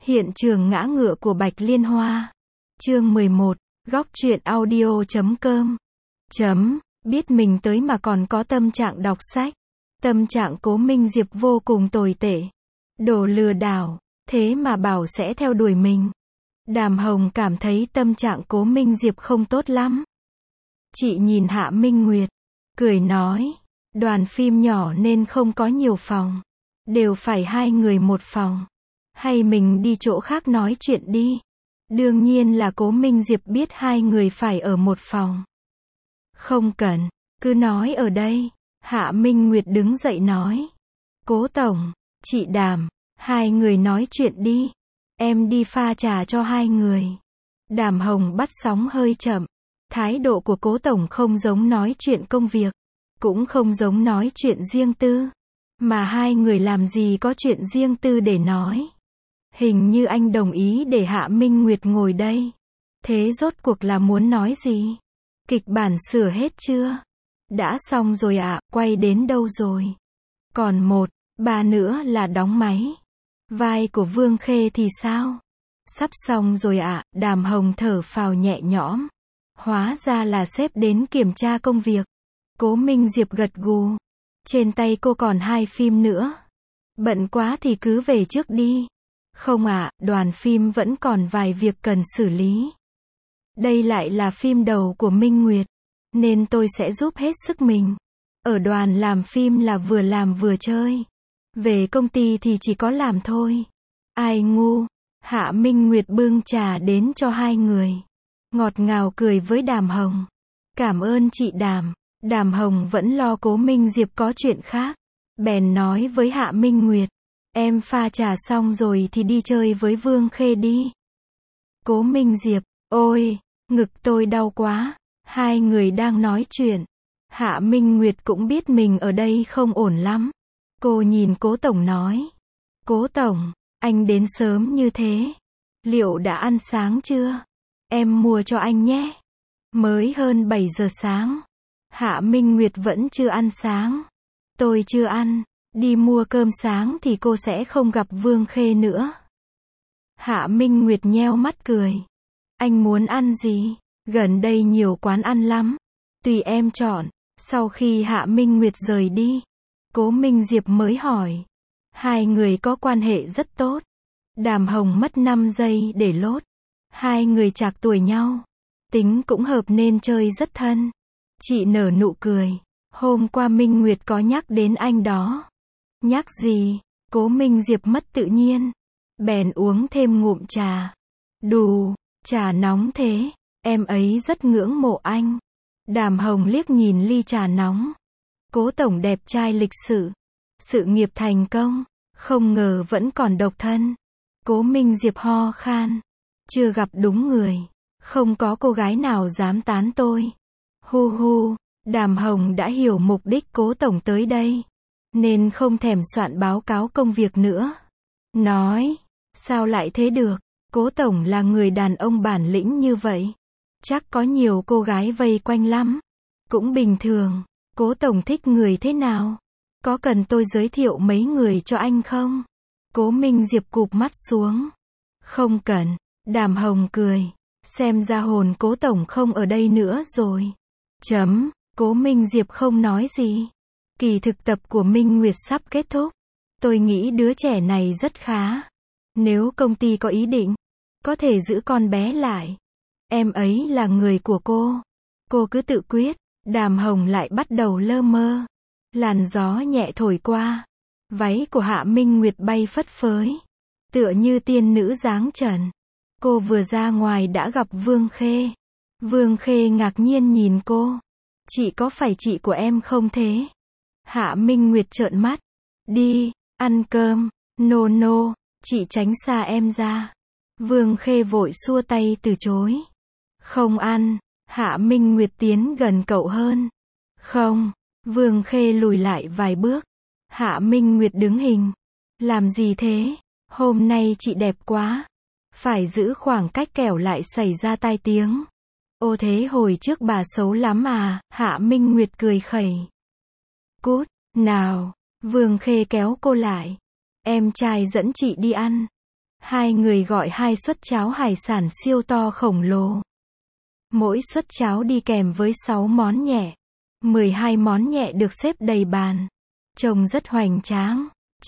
Hiện trường ngã ngựa của Bạch Liên Hoa. Chương 11, góc truyện audio.com. Biết mình tới mà còn có tâm trạng đọc sách. Tâm trạng Cố Minh Diệp vô cùng tồi tệ. Đồ lừa đảo, thế mà bảo sẽ theo đuổi mình. Đàm Hồng cảm thấy tâm trạng Cố Minh Diệp không tốt lắm. Chị nhìn Hạ Minh Nguyệt, cười nói, đoàn phim nhỏ nên không có nhiều phòng. Đều phải 2 người 1 phòng. Hay mình đi chỗ khác nói chuyện đi. Đương nhiên là Cố Minh Diệp biết 2 người phải ở 1 phòng. Không cần, cứ nói ở đây. Hạ Minh Nguyệt đứng dậy nói. Cố tổng, chị Đàm, 2 người nói chuyện đi. Em đi pha trà cho 2 người. Đàm Hồng bắt sóng hơi chậm. Thái độ của Cố tổng không giống nói chuyện công việc, cũng không giống nói chuyện riêng tư. Mà 2 người làm gì có chuyện riêng tư để nói. Hình như anh đồng ý để Hạ Minh Nguyệt ngồi đây. Thế rốt cuộc là muốn nói gì? Kịch bản sửa hết chưa? Đã xong rồi ạ, quay đến đâu rồi? Còn 1, 3 nữa là đóng máy. Vai của Vương Khê thì sao? Sắp xong rồi ạ, Đàm Hồng thở phào nhẹ nhõm. Hóa ra là sếp đến kiểm tra công việc. Cố Minh Diệp gật gù. Trên tay cô còn 2 phim nữa. Bận quá thì cứ về trước đi. Không ạ, đoàn phim vẫn còn vài việc cần xử lý. Đây lại là phim đầu của Minh Nguyệt, nên tôi sẽ giúp hết sức mình. Ở đoàn làm phim là vừa làm vừa chơi. Về công ty thì chỉ có làm thôi. Ai ngu. Hạ Minh Nguyệt bưng trà đến cho 2 người. Ngọt ngào cười với Đàm Hồng. Cảm ơn chị Đàm. Đàm Hồng vẫn lo Cố Minh Diệp có chuyện khác. Bèn nói với Hạ Minh Nguyệt. Em pha trà xong rồi thì đi chơi với Vương Khê đi. Cố Minh Diệp, ôi, ngực tôi đau quá. 2 người đang nói chuyện. Hạ Minh Nguyệt cũng biết mình ở đây không ổn lắm. Cô nhìn Cố tổng nói. Cố tổng, anh đến sớm như thế. Liệu đã ăn sáng chưa? Em mua cho anh nhé. Mới hơn 7 giờ sáng. Hạ Minh Nguyệt vẫn chưa ăn sáng. Tôi chưa ăn. Đi mua cơm sáng thì cô sẽ không gặp Vương Khê nữa. Hạ Minh Nguyệt nheo mắt cười. Anh muốn ăn gì? Gần đây nhiều quán ăn lắm. Tùy em chọn. Sau khi Hạ Minh Nguyệt rời đi, Cố Minh Diệp mới hỏi. 2 người có quan hệ rất tốt. Đàm Hồng mất 5 giây để lốt. 2 người trạc tuổi nhau. Tính cũng hợp nên chơi rất thân. Chị nở nụ cười. Hôm qua Minh Nguyệt có nhắc đến anh đó. Nhắc gì? Cố Minh Diệp mất tự nhiên. Bèn uống thêm ngụm trà. Đù, trà nóng thế. Em ấy rất ngưỡng mộ anh. Đàm Hồng liếc nhìn ly trà nóng. Cố tổng đẹp trai lịch sự. Sự nghiệp thành công. Không ngờ vẫn còn độc thân. Cố Minh Diệp ho khan. Chưa gặp đúng người. Không có cô gái nào dám tán tôi. Hu hu. Đàm Hồng đã hiểu mục đích Cố tổng tới đây, nên không thèm soạn báo cáo công việc nữa. Nói, sao lại thế được? Cố tổng là người đàn ông bản lĩnh như vậy. Chắc có nhiều cô gái vây quanh lắm. Cũng bình thường. Cố tổng thích người thế nào? Có cần tôi giới thiệu mấy người cho anh không? Cố Minh Diệp cụp mắt xuống. Không cần. Đàm Hồng cười. Xem ra hồn Cố tổng không ở đây nữa rồi. Cố Minh Diệp không nói gì. Kỳ thực tập của Minh Nguyệt sắp kết thúc. Tôi nghĩ đứa trẻ này rất khá. Nếu công ty có ý định, có thể giữ con bé lại. Em ấy là người của cô. Cô cứ tự quyết. Đàm Hồng lại bắt đầu lơ mơ. Làn gió nhẹ thổi qua. Váy của Hạ Minh Nguyệt bay phất phới. Tựa như tiên nữ dáng trần. Cô vừa ra ngoài đã gặp Vương Khê. Vương Khê ngạc nhiên nhìn cô. Chị có phải chị của em không thế? Hạ Minh Nguyệt trợn mắt. Đi, ăn cơm. No, chị tránh xa em ra. Vương Khê vội xua tay từ chối. Không ăn. Hạ Minh Nguyệt tiến gần cậu hơn. Không. Vương Khê lùi lại vài bước. Hạ Minh Nguyệt đứng hình. Làm gì thế? Hôm nay chị đẹp quá. Phải giữ khoảng cách kẻo lại xảy ra tai tiếng. Ô thế hồi trước bà xấu lắm à? Hạ Minh Nguyệt cười khẩy. Cút, nào. Vương Khê kéo cô lại. Em trai dẫn chị đi ăn. Hai người gọi 2 suất cháo hải sản siêu to khổng lồ. Mỗi suất cháo đi kèm với 6 món nhẹ. 12 món nhẹ được xếp đầy bàn. Trông rất hoành tráng.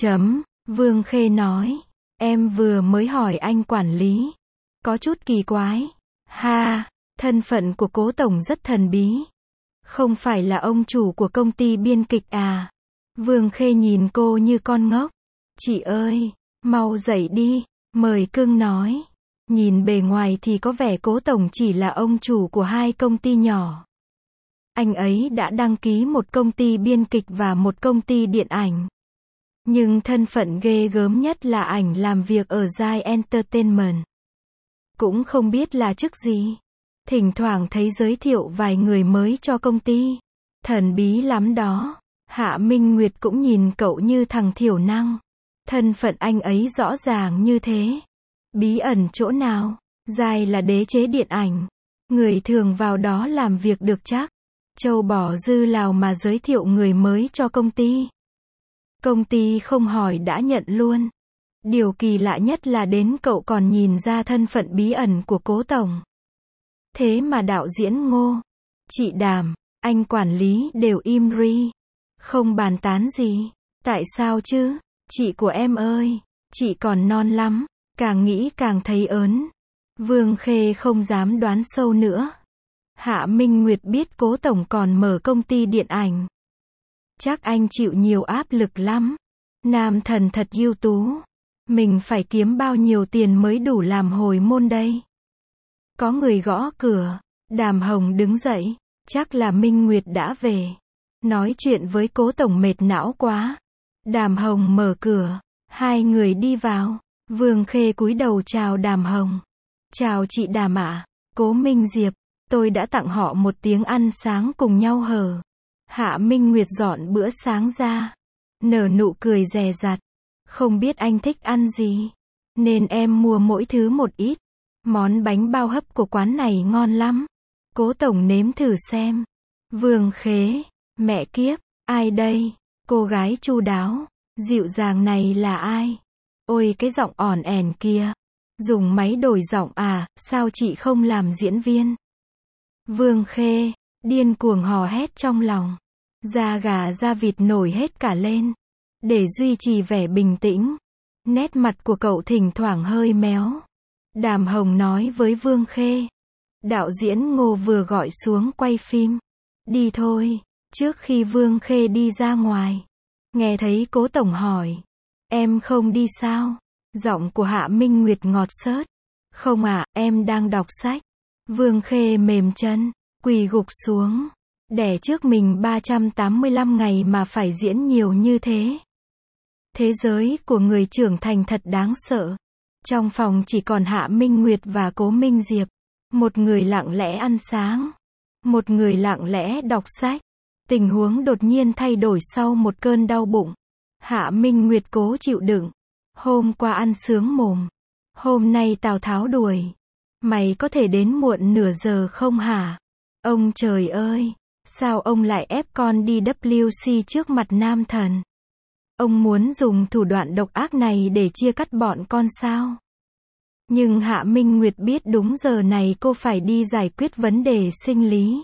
Vương Khê nói. Em vừa mới hỏi anh quản lý. Có chút kỳ quái. Ha, thân phận của cố tổng rất thần bí. Không phải là ông chủ của công ty biên kịch à? Vương Khê nhìn cô như con ngốc. Chị ơi, mau dậy đi, mời cưng nói. Nhìn bề ngoài thì có vẻ cố tổng chỉ là ông chủ của 2 công ty nhỏ. Anh ấy đã đăng ký một công ty biên kịch và một công ty điện ảnh. Nhưng thân phận ghê gớm nhất là ảnh làm việc ở Giai Entertainment. Cũng không biết là chức gì. Thỉnh thoảng thấy giới thiệu vài người mới cho công ty. Thần bí lắm đó. Hạ Minh Nguyệt cũng nhìn cậu như thằng thiểu năng. Thân phận anh ấy rõ ràng như thế. Bí ẩn chỗ nào? Giai là đế chế điện ảnh. Người thường vào đó làm việc được chắc. Châu bỏ dư lào mà giới thiệu người mới cho công ty. Công ty không hỏi đã nhận luôn. Điều kỳ lạ nhất là đến cậu còn nhìn ra thân phận bí ẩn của cố tổng. Thế mà đạo diễn Ngô, chị Đàm, anh quản lý đều im ri. Không bàn tán gì. Tại sao chứ? Chị của em ơi, chị còn non lắm. Càng nghĩ càng thấy ớn. Vương Khê không dám đoán sâu nữa. Hạ Minh Nguyệt biết cố tổng còn mở công ty điện ảnh. Chắc anh chịu nhiều áp lực lắm. Nam thần thật ưu tú. Mình phải kiếm bao nhiêu tiền mới đủ làm hồi môn đây? Có người gõ cửa. Đàm Hồng đứng dậy. Chắc là Minh Nguyệt đã về. Nói chuyện với cố tổng mệt não quá. Đàm Hồng mở cửa. 2 người đi vào. Vương Khê cúi đầu chào Đàm Hồng. Chào chị Đàm ạ. Cố Minh Diệp. Tôi đã tặng họ một tiếng ăn sáng cùng nhau hở. Hạ Minh Nguyệt dọn bữa sáng ra. Nở nụ cười dè dặt. Không biết anh thích ăn gì. Nên em mua mỗi thứ một ít. Món bánh bao hấp của quán này ngon lắm. Cố tổng nếm thử xem. Vương Khê. Mẹ kiếp. Ai đây? Cô gái chu đáo. Dịu dàng này là ai? Ôi cái giọng ỏn ẻn kia. Dùng máy đổi giọng à, sao chị không làm diễn viên? Vương Khê. Điên cuồng hò hét trong lòng. Da gà da vịt nổi hết cả lên. Để duy trì vẻ bình tĩnh. Nét mặt của cậu thỉnh thoảng hơi méo. Đàm Hồng nói với Vương Khê. Đạo diễn Ngô vừa gọi xuống quay phim. Đi thôi. Trước khi Vương Khê đi ra ngoài. Nghe thấy cố tổng hỏi. Em không đi sao? Giọng của Hạ Minh Nguyệt ngọt xớt. Không ạ, em đang đọc sách. Vương Khê mềm chân. Quỳ gục xuống. Đẻ trước mình 385 ngày mà phải diễn nhiều như thế. Thế giới của người trưởng thành thật đáng sợ. Trong phòng chỉ còn Hạ Minh Nguyệt và Cố Minh Diệp. Một người lặng lẽ ăn sáng. Một người lặng lẽ đọc sách. Tình huống đột nhiên thay đổi sau một cơn đau bụng. Hạ Minh Nguyệt cố chịu đựng. Hôm qua ăn sướng mồm. Hôm nay Tào Tháo đuổi. Mày có thể đến muộn nửa giờ không hả? Ông trời ơi! Sao ông lại ép con đi WC trước mặt nam thần? Ông muốn dùng thủ đoạn độc ác này để chia cắt bọn con sao? Nhưng Hạ Minh Nguyệt biết đúng giờ này cô phải đi giải quyết vấn đề sinh lý.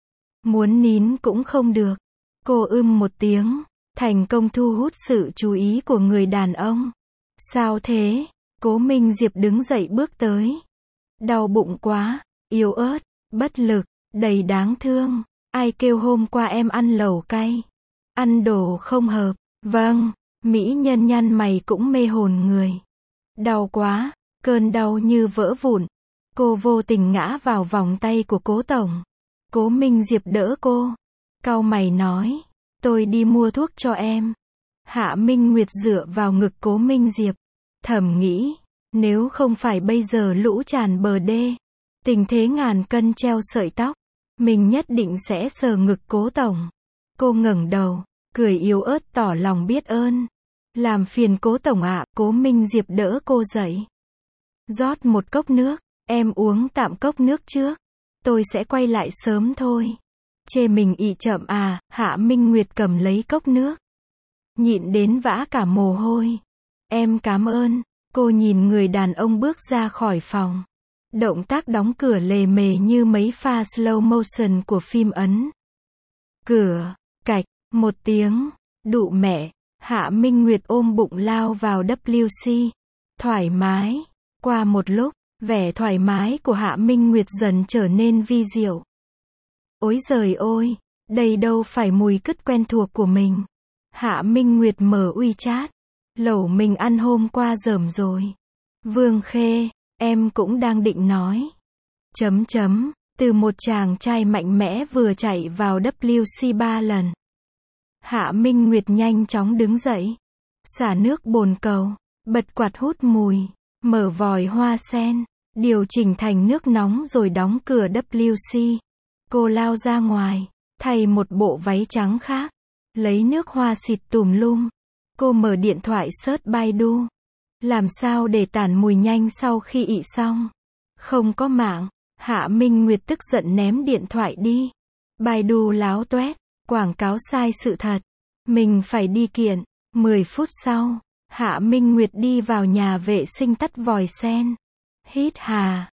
Muốn nín cũng không được. Cô một tiếng, thành công thu hút sự chú ý của người đàn ông. Sao thế? Cố Minh Diệp đứng dậy bước tới. Đau bụng quá, yếu ớt, bất lực, đầy đáng thương. Ai kêu hôm qua em ăn lẩu cay? Ăn đồ không hợp. Vâng, mỹ nhân nhăn mày cũng mê hồn người. Đau quá, cơn đau như vỡ vụn. Cô vô tình ngã vào vòng tay của cố tổng. Cố Minh Diệp đỡ cô. Cau mày nói, tôi đi mua thuốc cho em. Hạ Minh Nguyệt dựa vào ngực Cố Minh Diệp. Thầm nghĩ, nếu không phải bây giờ lũ tràn bờ đê, tình thế ngàn cân treo sợi tóc, mình nhất định sẽ sờ ngực cố tổng. Cô ngẩng đầu, cười yếu ớt tỏ lòng biết ơn. Làm phiền cố tổng ạ. Cố Minh Diệp đỡ cô dậy. Rót một cốc nước, em uống tạm cốc nước trước. Tôi sẽ quay lại sớm thôi. Chê mình ị chậm à? Hạ Minh Nguyệt cầm lấy cốc nước. Nhịn đến vã cả mồ hôi. Em cảm ơn. Cô nhìn người đàn ông bước ra khỏi phòng. Động tác đóng cửa lề mề như mấy pha slow motion của phim Ấn. Cửa, cạch, một tiếng, đụ mẹ, Hạ Minh Nguyệt ôm bụng lao vào WC. Thoải mái. Qua một lúc, vẻ thoải mái của Hạ Minh Nguyệt dần trở nên vi diệu. Ối giời ôi, đây đâu phải mùi cứt quen thuộc của mình. Hạ Minh Nguyệt mở WeChat. Lẩu mình ăn hôm qua dởm rồi. Vương Khê, em cũng đang định nói. Từ một chàng trai mạnh mẽ vừa chạy vào WC 3 lần. Hạ Minh Nguyệt nhanh chóng đứng dậy. Xả nước bồn cầu, bật quạt hút mùi, mở vòi hoa sen, điều chỉnh thành nước nóng rồi đóng cửa WC. Cô lao ra ngoài, thay một bộ váy trắng khác, lấy nước hoa xịt tùm lum. Cô mở điện thoại search Baidu. Làm sao để tản mùi nhanh sau khi ị xong? Không có mạng. Hạ Minh Nguyệt tức giận ném điện thoại đi. Baidu láo toét, quảng cáo sai sự thật. Mình phải đi kiện. 10 phút sau, Hạ Minh Nguyệt đi vào nhà vệ sinh tắt vòi sen. Hít hà,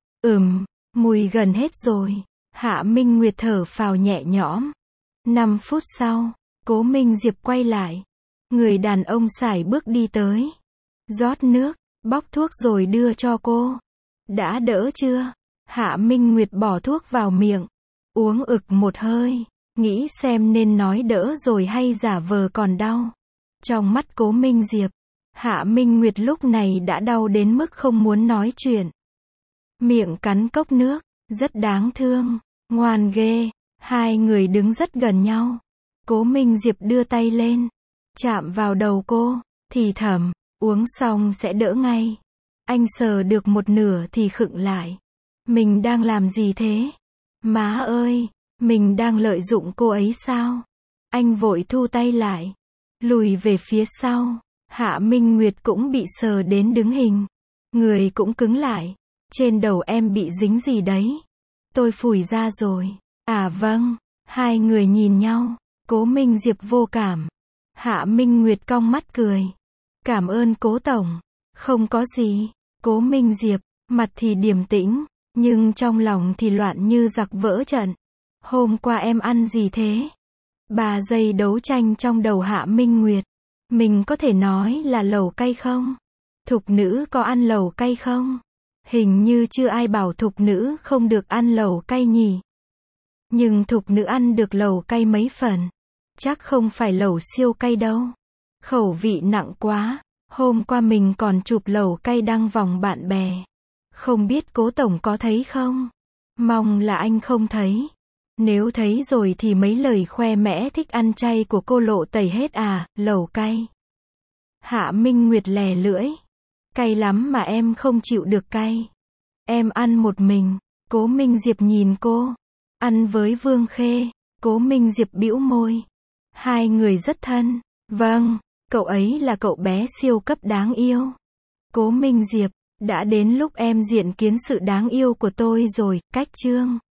mùi gần hết rồi. Hạ Minh Nguyệt thở phào nhẹ nhõm. 5 phút sau, Cố Minh Diệp quay lại. Người đàn ông sải bước đi tới. Rót nước, bóc thuốc rồi đưa cho cô. Đã đỡ chưa? Hạ Minh Nguyệt bỏ thuốc vào miệng. Uống ực một hơi. Nghĩ xem nên nói đỡ rồi hay giả vờ còn đau. Trong mắt Cố Minh Diệp, Hạ Minh Nguyệt lúc này đã đau đến mức không muốn nói chuyện. Miệng cắn cốc nước, rất đáng thương, ngoan ghê. Hai người đứng rất gần nhau. Cố Minh Diệp đưa tay lên, chạm vào đầu cô, thì thầm, uống xong sẽ đỡ ngay. Anh sờ được một nửa thì khựng lại. Mình đang làm gì thế? Má ơi, mình đang lợi dụng cô ấy sao? Anh vội thu tay lại, lùi về phía sau. Hạ Minh Nguyệt cũng bị sờ đến đứng hình. Người cũng cứng lại. Trên đầu em bị dính gì đấy? Tôi phủi ra rồi. À vâng. Hai người nhìn nhau. Cố Minh Diệp vô cảm. Hạ Minh Nguyệt cong mắt cười. Cảm ơn Cố Tổng. Không có gì. Cố Minh Diệp, mặt thì điềm tĩnh, nhưng trong lòng thì loạn như giặc vỡ trận. Hôm qua em ăn gì thế? 3 giây đấu tranh trong đầu Hạ Minh Nguyệt. Mình có thể nói là lẩu cay không? Thục nữ có ăn lẩu cay không? Hình như chưa ai bảo thục nữ không được ăn lẩu cay nhỉ. Nhưng thục nữ ăn được lẩu cay mấy phần. Chắc không phải lẩu siêu cay đâu. Khẩu vị nặng quá. Hôm qua mình còn chụp lẩu cay đăng vòng bạn bè. Không biết Cố Tổng có thấy không? Mong là anh không thấy. Nếu thấy rồi thì mấy lời khoe mẽ thích ăn chay của cô lộ tẩy hết à, lẩu cay. Hạ Minh Nguyệt lè lưỡi. Cay lắm mà em không chịu được cay. Em ăn một mình. Cố Minh Diệp nhìn cô. Ăn với Vương Khê. Cố Minh Diệp bĩu môi. Hai người rất thân. Vâng, cậu ấy là cậu bé siêu cấp đáng yêu. Cố Minh Diệp, đã đến lúc em diện kiến sự đáng yêu của tôi rồi, cách chương.